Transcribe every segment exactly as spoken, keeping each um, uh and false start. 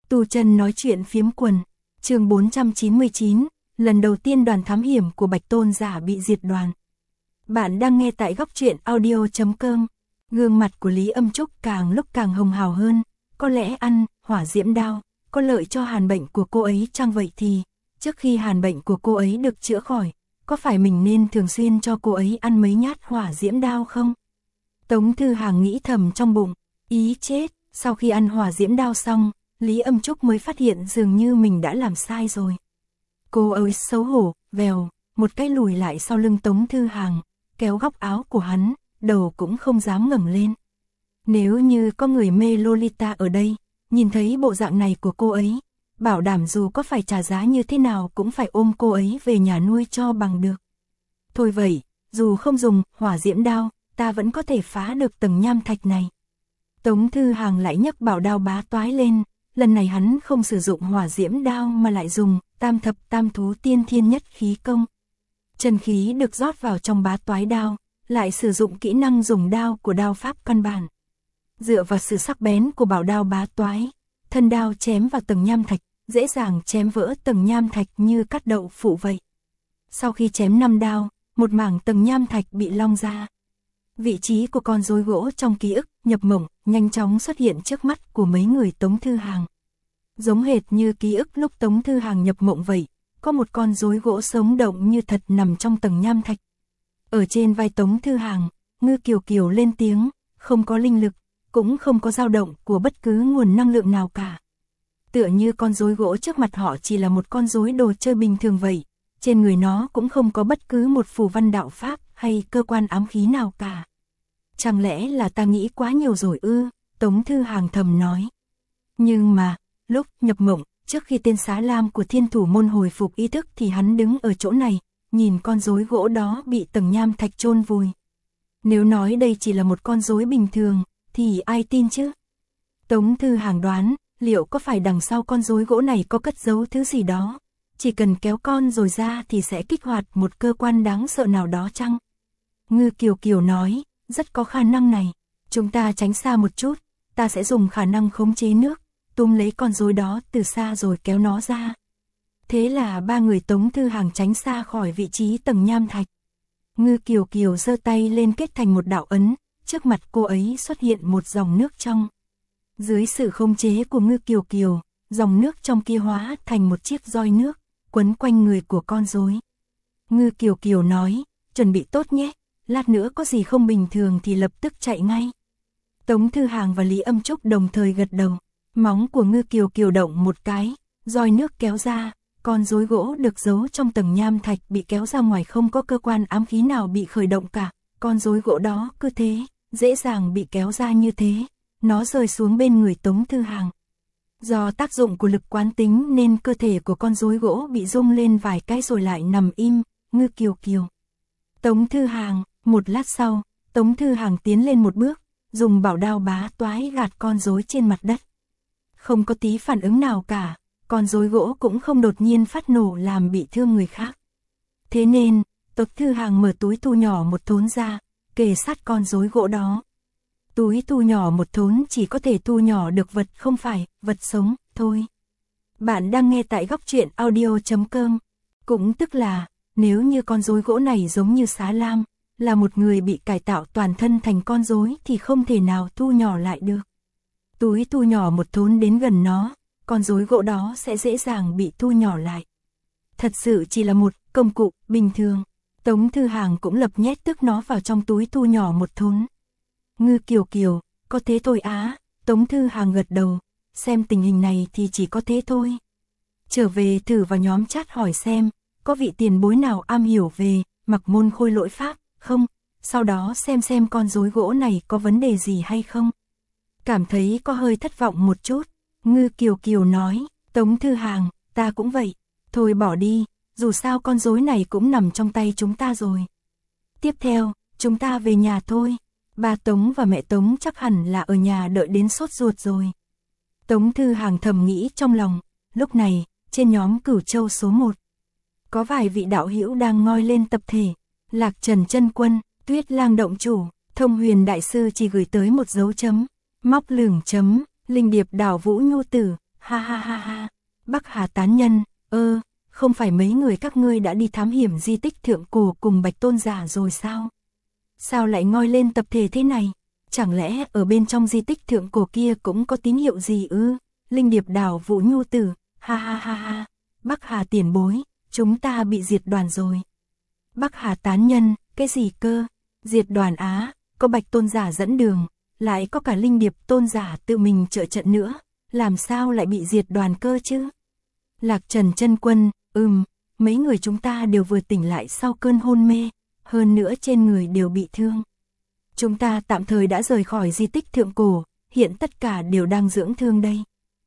Tu chân nói chuyện phiếm quần, chương bốn trăm chín mươi chín, lần đầu tiên đoàn thám hiểm của Bạch Tôn giả bị diệt đoàn. Bạn đang nghe tại góc truyện audio.com. Gương mặt của Lý Âm Trúc càng lúc càng hồng hào hơn, có lẽ ăn hỏa diễm đao có lợi cho hàn bệnh của cô ấy chăng? Vậy thì, trước khi hàn bệnh của cô ấy được chữa khỏi, có phải mình nên thường xuyên cho cô ấy ăn mấy nhát hỏa diễm đao không? Tống Thư Hàng nghĩ thầm trong bụng, ý chết. Sau khi ăn hỏa diễm đao xong, Lý Âm Trúc mới phát hiện dường như mình đã làm sai rồi. Cô ấy xấu hổ, vèo, một cái lùi lại sau lưng Tống Thư Hàng, kéo góc áo của hắn, đầu cũng không dám ngẩng lên. Nếu như có người mê Lolita ở đây, nhìn thấy bộ dạng này của cô ấy, bảo đảm dù có phải trả giá như thế nào cũng phải ôm cô ấy về nhà nuôi cho bằng được. Thôi vậy, dù không dùng hỏa diễm đao, ta vẫn có thể phá được tầng nham thạch này. Tống Thư Hàng lại nhấc bảo đao bá toái lên, lần này hắn không sử dụng hỏa diễm đao mà lại dùng tam thập tam thú tiên thiên nhất khí công. Chân khí được rót vào trong bá toái đao, lại sử dụng kỹ năng dùng đao của đao pháp căn bản. Dựa vào sự sắc bén của bảo đao bá toái, thân đao chém vào tầng nham thạch, dễ dàng chém vỡ tầng nham thạch như cắt đậu phụ vậy. Sau khi chém năm đao, một mảng tầng nham thạch bị long ra. Vị trí của con rối gỗ trong ký ức nhập mộng nhanh chóng xuất hiện trước mắt của mấy người Tống Thư Hàng. Giống hệt như ký ức lúc Tống Thư Hàng nhập mộng vậy, có một con rối gỗ sống động như thật nằm trong tầng nham thạch. Ở trên vai Tống Thư Hàng, Ngư Kiều Kiều lên tiếng, không có linh lực, cũng không có dao động của bất cứ nguồn năng lượng nào cả. Tựa như con rối gỗ trước mặt họ chỉ là một con rối đồ chơi bình thường vậy, trên người nó cũng không có bất cứ một phù văn đạo pháp hay cơ quan ám khí nào cả. Chẳng lẽ là ta nghĩ quá nhiều rồi ư? Tống Thư Hàng thầm nói. Nhưng mà, lúc nhập mộng, trước khi tên Xá Lam của Thiên Thủ Môn hồi phục ý thức thì hắn đứng ở chỗ này, nhìn con rối gỗ đó bị tầng nham thạch chôn vùi. Nếu nói đây chỉ là một con rối bình thường, thì ai tin chứ? Tống Thư Hàng đoán, liệu có phải đằng sau con rối gỗ này có cất giấu thứ gì đó? Chỉ cần kéo con rồi ra thì sẽ kích hoạt một cơ quan đáng sợ nào đó chăng? Ngư Kiều Kiều nói, rất có khả năng này. Chúng ta tránh xa một chút, ta sẽ dùng khả năng khống chế nước, túm lấy con rối đó từ xa rồi kéo nó ra. Thế là ba người Tống Thư Hàng tránh xa khỏi vị trí tầng nham thạch. Ngư Kiều Kiều giơ tay lên kết thành một đạo ấn, trước mặt cô ấy xuất hiện một dòng nước trong. Dưới sự khống chế của Ngư Kiều Kiều, dòng nước trong kia hóa thành một chiếc roi nước, quấn quanh người của con rối. Ngư Kiều Kiều nói, chuẩn bị tốt nhé, lát nữa có gì không bình thường thì lập tức chạy ngay. Tống Thư Hàng và Lý Âm Trúc đồng thời gật đầu, móng của Ngư Kiều Kiều động một cái, roi nước kéo ra, con rối gỗ được giấu trong tầng nham thạch bị kéo ra ngoài, không có cơ quan ám khí nào bị khởi động cả, con rối gỗ đó cứ thế, dễ dàng bị kéo ra như thế, nó rơi xuống bên người Tống Thư Hàng. Do tác dụng của lực quán tính nên cơ thể của con rối gỗ bị rung lên vài cái rồi lại nằm im. Ngư Kiều Kiều, Tống Thư Hàng. Một lát sau, Tống Thư Hàng tiến lên một bước, dùng bảo đao bá toái gạt con rối trên mặt đất. Không có tí phản ứng nào cả, con rối gỗ cũng không đột nhiên phát nổ làm bị thương người khác. Thế nên, Tống Thư Hàng mở túi thu nhỏ một thốn ra, kề sát con rối gỗ đó. Túi thu nhỏ một thốn chỉ có thể thu nhỏ được vật không phải vật sống thôi. Bạn đang nghe tại góc truyện audio.com. Cũng tức là, nếu như con rối gỗ này giống như Xá Lam, là một người bị cải tạo toàn thân thành con rối thì không thể nào thu nhỏ lại được. Túi thu nhỏ một thốn đến gần nó, con rối gỗ đó sẽ dễ dàng bị thu nhỏ lại. Thật sự chỉ là một công cụ bình thường. Tống Thư Hàng cũng lập nhét tức nó vào trong túi thu nhỏ một thốn. Ngư Kiều Kiều, có thế thôi á? Tống Thư Hàng gật đầu, xem tình hình này thì chỉ có thế thôi. Trở về thử vào nhóm chat hỏi xem, có vị tiền bối nào am hiểu về mặc môn khôi lỗi pháp không? Sau đó xem xem con rối gỗ này có vấn đề gì hay không. Cảm thấy có hơi thất vọng một chút, Ngư Kiều Kiều nói, Tống Thư Hàng, ta cũng vậy, thôi bỏ đi, dù sao con rối này cũng nằm trong tay chúng ta rồi. Tiếp theo, chúng ta về nhà thôi, ba Tống và mẹ Tống chắc hẳn là ở nhà đợi đến sốt ruột rồi. Tống Thư Hàng thầm nghĩ trong lòng, lúc này, trên nhóm Cửu Châu số một, có vài vị đạo hữu đang ngoi lên tập thể. Lạc Trần Chân Quân, Tuyết Lang động chủ, Thông Huyền đại sư chỉ gửi tới một dấu chấm, Móc Lửng chấm, Linh Điệp Đảo Vũ Nhu Tử, ha ha ha ha. Bắc Hà tán nhân, ơ, không phải mấy người các ngươi đã đi thám hiểm di tích thượng cổ cùng Bạch Tôn giả rồi sao? Sao lại ngoi lên tập thể thế này? Chẳng lẽ ở bên trong di tích thượng cổ kia cũng có tín hiệu gì ư? Linh điệp đảo Vũ Nhu Tử, ha ha ha ha. Bắc Hà tiền bối, chúng ta bị diệt đoàn rồi. Bắc Hà tán nhân, cái gì cơ? Diệt đoàn á, có Bạch Tôn giả dẫn đường, lại có cả Linh điệp tôn giả tự mình trợ trận nữa, làm sao lại bị diệt đoàn cơ chứ? Lạc Trần chân quân, ừm, mấy người chúng ta đều vừa tỉnh lại sau cơn hôn mê, hơn nữa trên người đều bị thương. Chúng ta tạm thời đã rời khỏi di tích thượng cổ, hiện tất cả đều đang dưỡng thương đây.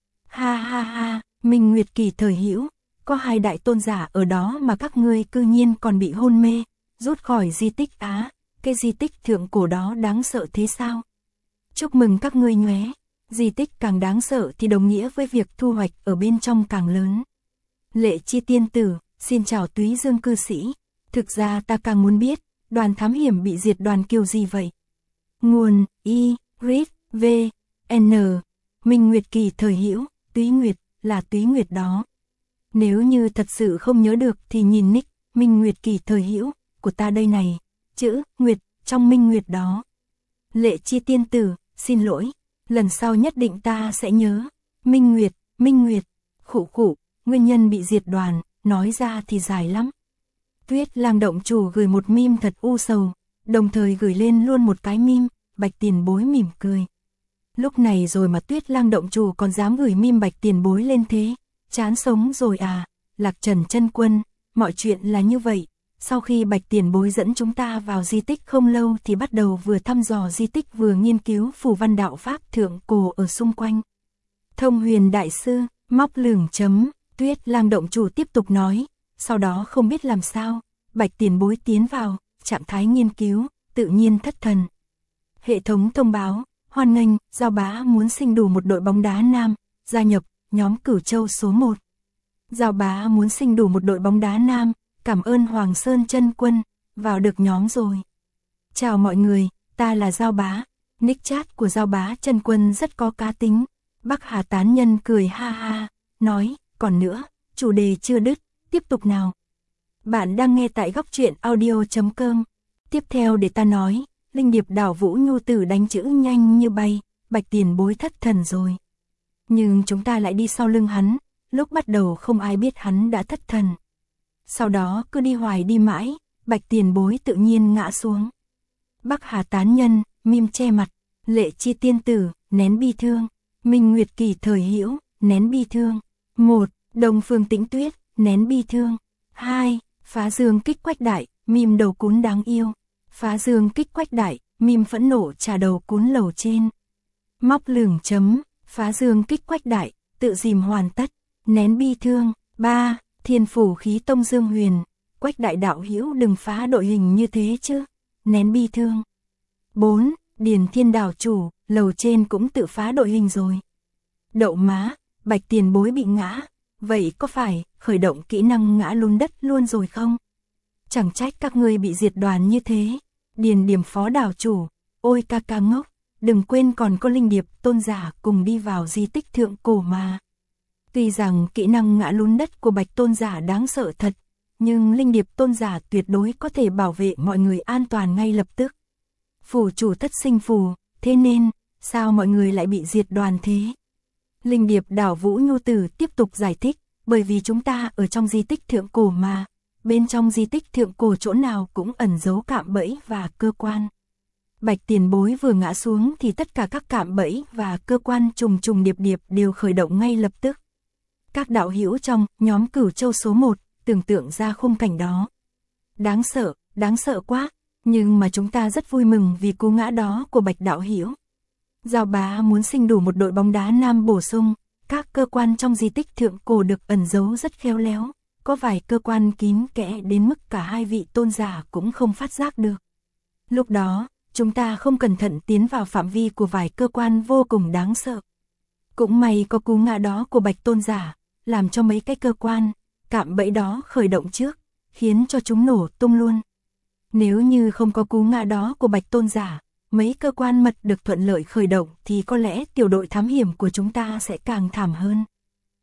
Ha ha ha, Minh Nguyệt Kỳ thời hữu, có hai đại tôn giả ở đó mà các ngươi cư nhiên còn bị hôn mê, rút khỏi di tích á, cái di tích thượng cổ đó đáng sợ thế sao? Chúc mừng các ngươi nhé, di tích càng đáng sợ thì đồng nghĩa với việc thu hoạch ở bên trong càng lớn. Lệ Chi tiên tử, xin chào Túy Dương cư sĩ, thực ra ta càng muốn biết, đoàn thám hiểm bị diệt đoàn kiểu gì vậy? Nguồn, I, Rit, V, N, Minh Nguyệt Kỳ thời hữu, Túy Nguyệt, là Túy Nguyệt đó. Nếu như thật sự không nhớ được thì nhìn nick, Minh Nguyệt Kỳ thời hữu, của ta đây này, chữ, Nguyệt, trong Minh Nguyệt đó. Lệ Chi tiên tử, xin lỗi, lần sau nhất định ta sẽ nhớ. Minh Nguyệt, Minh Nguyệt, khụ khụ, nguyên nhân bị diệt đoàn, nói ra thì dài lắm. Tuyết Lang động chủ gửi một meme thật u sầu, đồng thời gửi lên luôn một cái meme, Bạch tiền bối mỉm cười. Lúc này rồi mà Tuyết Lang động chủ còn dám gửi meme Bạch tiền bối lên thế, chán sống rồi à. Lạc Trần chân quân, mọi chuyện là như vậy, sau khi Bạch tiền bối dẫn chúng ta vào di tích không lâu thì bắt đầu vừa thăm dò di tích vừa nghiên cứu phù văn đạo pháp thượng cổ ở xung quanh. Thông Huyền đại sư, móc lửng chấm, Tuyết Lang động chủ tiếp tục nói, sau đó không biết làm sao, Bạch tiền bối tiến vào trạng thái nghiên cứu, tự nhiên thất thần. Hệ thống thông báo, hoan nghênh, Giao Bá muốn sinh đủ một đội bóng đá nam, gia nhập nhóm Cửu Châu số một. Giao Bá muốn sinh đủ một đội bóng đá nam, cảm ơn Hoàng Sơn chân quân, vào được nhóm rồi. Chào mọi người, ta là Giao Bá, nick chat của Giao Bá chân quân rất có cá tính. Bắc Hà tán nhân cười ha ha, nói, còn nữa, chủ đề chưa đứt, tiếp tục nào. Bạn đang nghe tại góc truyện audio chấm com. Tiếp theo để ta nói, Linh điệp đảo Vũ Nhu Tử đánh chữ nhanh như bay, Bạch tiền bối thất thần rồi. Nhưng chúng ta lại đi sau lưng hắn, lúc bắt đầu không ai biết hắn đã thất thần. Sau đó cứ đi hoài đi mãi, Bạch tiền bối tự nhiên ngã xuống. Bắc Hà tán nhân, mim che mặt, Lệ Chi tiên tử, nén bi thương, Minh Nguyệt Kỳ thời hữu, nén bi thương. một. Đông Phương Tĩnh Tuyết, nén bi thương. hai. Phá Dương kích quách đại, mim đầu cún đáng yêu. Phá Dương kích quách đại, mim phẫn nộ trả đầu cún lầu trên. Móc lửng chấm, Phá Dương kích quách đại, tự dìm hoàn tất, nén bi thương. ba. Thiên phủ khí tông Dương Huyền, quách đại đạo hữu đừng phá đội hình như thế chứ, nén bi thương. bốn. Điền Thiên đảo chủ, lầu trên cũng tự phá đội hình rồi. Đậu má, Bạch tiền bối bị ngã, vậy có phải khởi động kỹ năng ngã lún đất luôn rồi không? Chẳng trách các ngươi bị diệt đoàn như thế. Điền Điểm phó đảo chủ, ôi ca ca ngốc, đừng quên còn có Linh điệp tôn giả cùng đi vào di tích thượng cổ mà. Tuy rằng kỹ năng ngã lún đất của Bạch tôn giả đáng sợ thật, nhưng Linh điệp tôn giả tuyệt đối có thể bảo vệ mọi người an toàn ngay lập tức. Phủ chủ thất sinh phù, thế nên, sao mọi người lại bị diệt đoàn thế? Linh điệp đảo Vũ Nhu Tử tiếp tục giải thích, bởi vì chúng ta ở trong di tích thượng cổ mà, bên trong di tích thượng cổ chỗ nào cũng ẩn giấu cạm bẫy và cơ quan. Bạch tiền bối vừa ngã xuống thì tất cả các cạm bẫy và cơ quan trùng trùng điệp điệp đều khởi động ngay lập tức. Các đạo hữu trong nhóm Cửu Châu số một, tưởng tượng ra khung cảnh đó. Đáng sợ, đáng sợ quá, nhưng mà chúng ta rất vui mừng vì cú ngã đó của Bạch đạo hữu. Giao Bá muốn sinh đủ một đội bóng đá nam bổ sung, các cơ quan trong di tích thượng cổ được ẩn giấu rất khéo léo, có vài cơ quan kín kẽ đến mức cả hai vị tôn giả cũng không phát giác được. Lúc đó, chúng ta không cẩn thận tiến vào phạm vi của vài cơ quan vô cùng đáng sợ. Cũng may có cú ngã đó của Bạch tôn giả, làm cho mấy cái cơ quan, cạm bẫy đó khởi động trước, khiến cho chúng nổ tung luôn. Nếu như không có cú ngã đó của Bạch tôn giả, mấy cơ quan mật được thuận lợi khởi động thì có lẽ tiểu đội thám hiểm của chúng ta sẽ càng thảm hơn.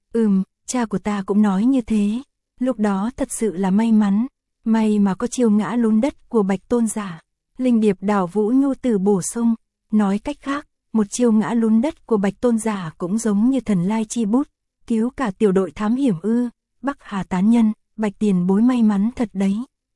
Ừm, cha của ta cũng nói như thế. Lúc đó thật sự là may mắn. May mà có chiêu ngã lún đất của Bạch Tôn giả. Linh Điệp Đảo Vũ Nhu Tử bổ sung. Nói cách khác, một chiêu ngã lún đất của Bạch Tôn giả cũng giống như thần lai chi bút. Cứu cả tiểu đội thám hiểm ư. Bắc Hà tán nhân, Bạch tiền bối may mắn thật đấy.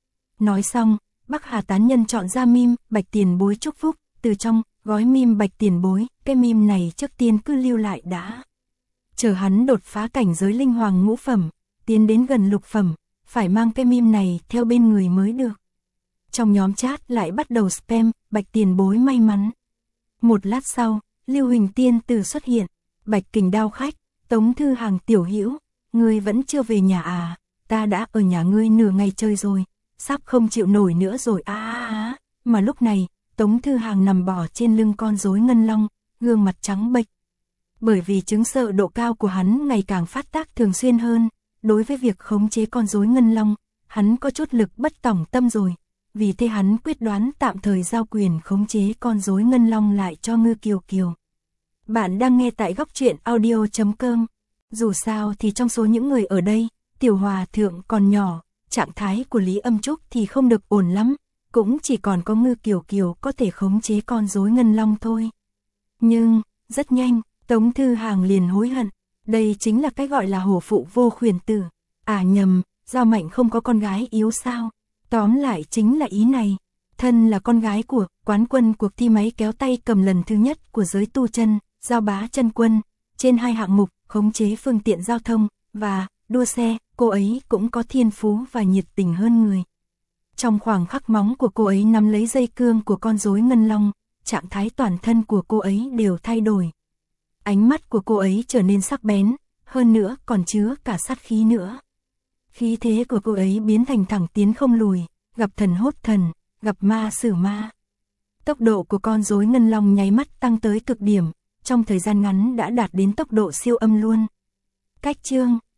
Nói xong, Bắc Hà tán nhân chọn ra meme Bạch tiền bối chúc phúc. Từ trong gói meme Bạch tiền bối, cái meme này trước tiên cứ lưu lại đã. Chờ hắn đột phá cảnh giới linh hoàng ngũ phẩm, tiến đến gần lục phẩm, phải mang cái meme này theo bên người mới được. Trong nhóm chat lại bắt đầu spam, Bạch tiền bối may mắn. Một lát sau, Lưu Huỳnh Tiên Tử xuất hiện, Bạch Kình Đao khách, Tống Thư Hàng tiểu hữu, ngươi vẫn chưa về nhà à? Ta đã ở nhà ngươi nửa ngày chơi rồi, sắp không chịu nổi nữa rồi á á á. Mà lúc này, Tống Thư Hàng nằm bò trên lưng con rối ngân long, gương mặt trắng bệch. Bởi vì chứng sợ độ cao của hắn ngày càng phát tác thường xuyên hơn, đối với việc khống chế con rối ngân long, hắn có chút lực bất tòng tâm rồi. Vì thế hắn quyết đoán tạm thời giao quyền khống chế con rối ngân long lại cho Ngư Kiều Kiều. Bạn đang nghe tại góc truyện audio chấm com. Dù sao thì trong số những người ở đây, Tiểu Hòa Thượng còn nhỏ, trạng thái của Lý Âm Trúc thì không được ổn lắm, cũng chỉ còn có Ngư Kiều Kiều có thể khống chế con rối ngân long thôi. Nhưng, rất nhanh, Tống Thư Hàng liền hối hận, đây chính là cái gọi là hổ phụ vô khuyển tử. À nhầm, Giao Mạnh không có con gái yếu sao? Tóm lại chính là ý này. Thân là con gái của quán quân cuộc thi máy kéo tay cầm lần thứ nhất của giới tu chân, Giao Bá Chân Quân, trên hai hạng mục khống chế phương tiện giao thông và đua xe, cô ấy cũng có thiên phú và nhiệt tình hơn người. Trong khoảng khắc móng của cô ấy nắm lấy dây cương của con rối ngân long, trạng thái toàn thân của cô ấy đều thay đổi. Ánh mắt của cô ấy trở nên sắc bén, hơn nữa còn chứa cả sát khí nữa. Khí thế của cô ấy biến thành thẳng tiến không lùi, gặp thần hốt thần, gặp ma xử ma. Tốc độ của con rối ngân long nháy mắt tăng tới cực điểm, trong thời gian ngắn đã đạt đến tốc độ siêu âm luôn. Cách chương